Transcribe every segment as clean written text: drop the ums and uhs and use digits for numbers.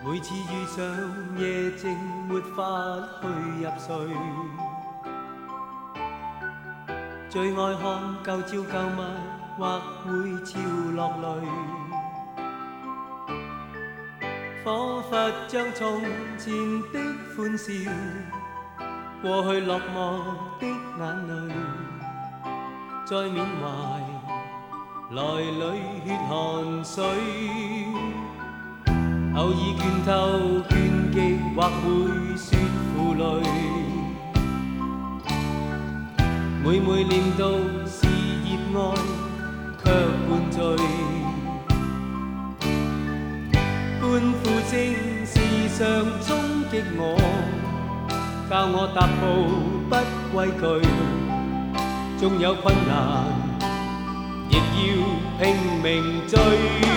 每次遇上夜靜，沒法去入睡。最愛看舊照舊物，或會潮落淚。彷彿將從前的歡笑，過去落寞的眼淚，再緬懷來裏血汗水。偶爾倦透倦極，或會說負累。每每念到是熱愛，卻灌醉。歡呼聲時常衝擊我，教我踏步不畏懼。縱有困難，亦要拼命追。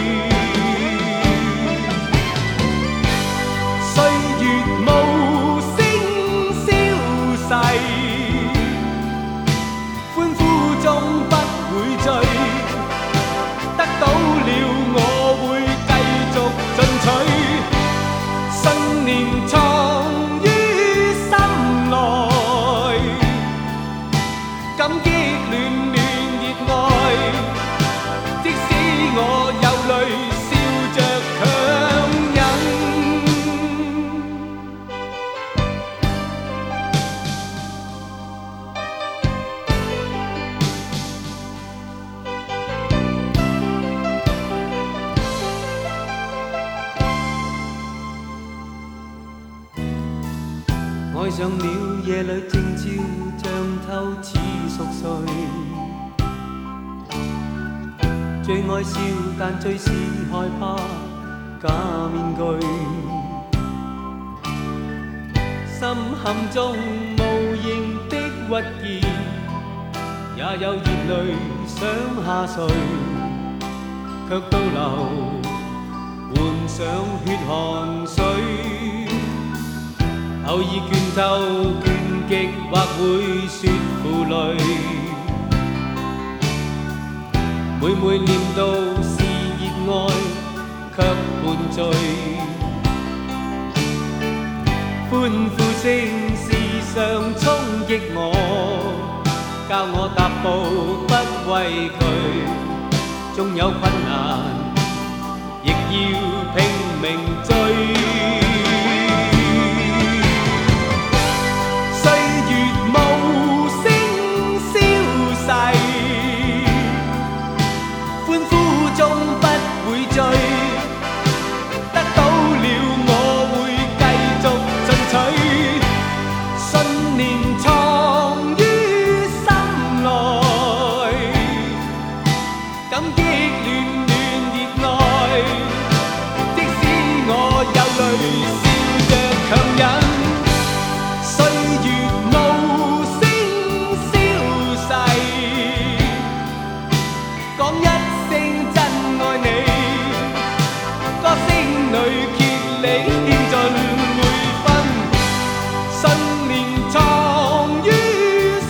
歲月無聲消逝，歡呼中不會醉，得到了我會繼續進取，信念藏於心內，感激暖暖熱愛，即使我有淚，笑着強忍。愛上了夜裏靜悄，像透似熟睡。最愛笑，但最是害怕假面具。心坎中無形的鬱結，也有熱淚想下垂，卻倒流換上血汗水。偶爾倦透倦極，或會說負累。每每念到是熱愛，卻伴醉。歡呼聲時常衝擊我，教我踏步不畏懼。縱有困難，亦要拼命追。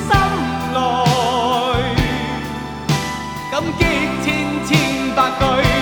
感激千千百句。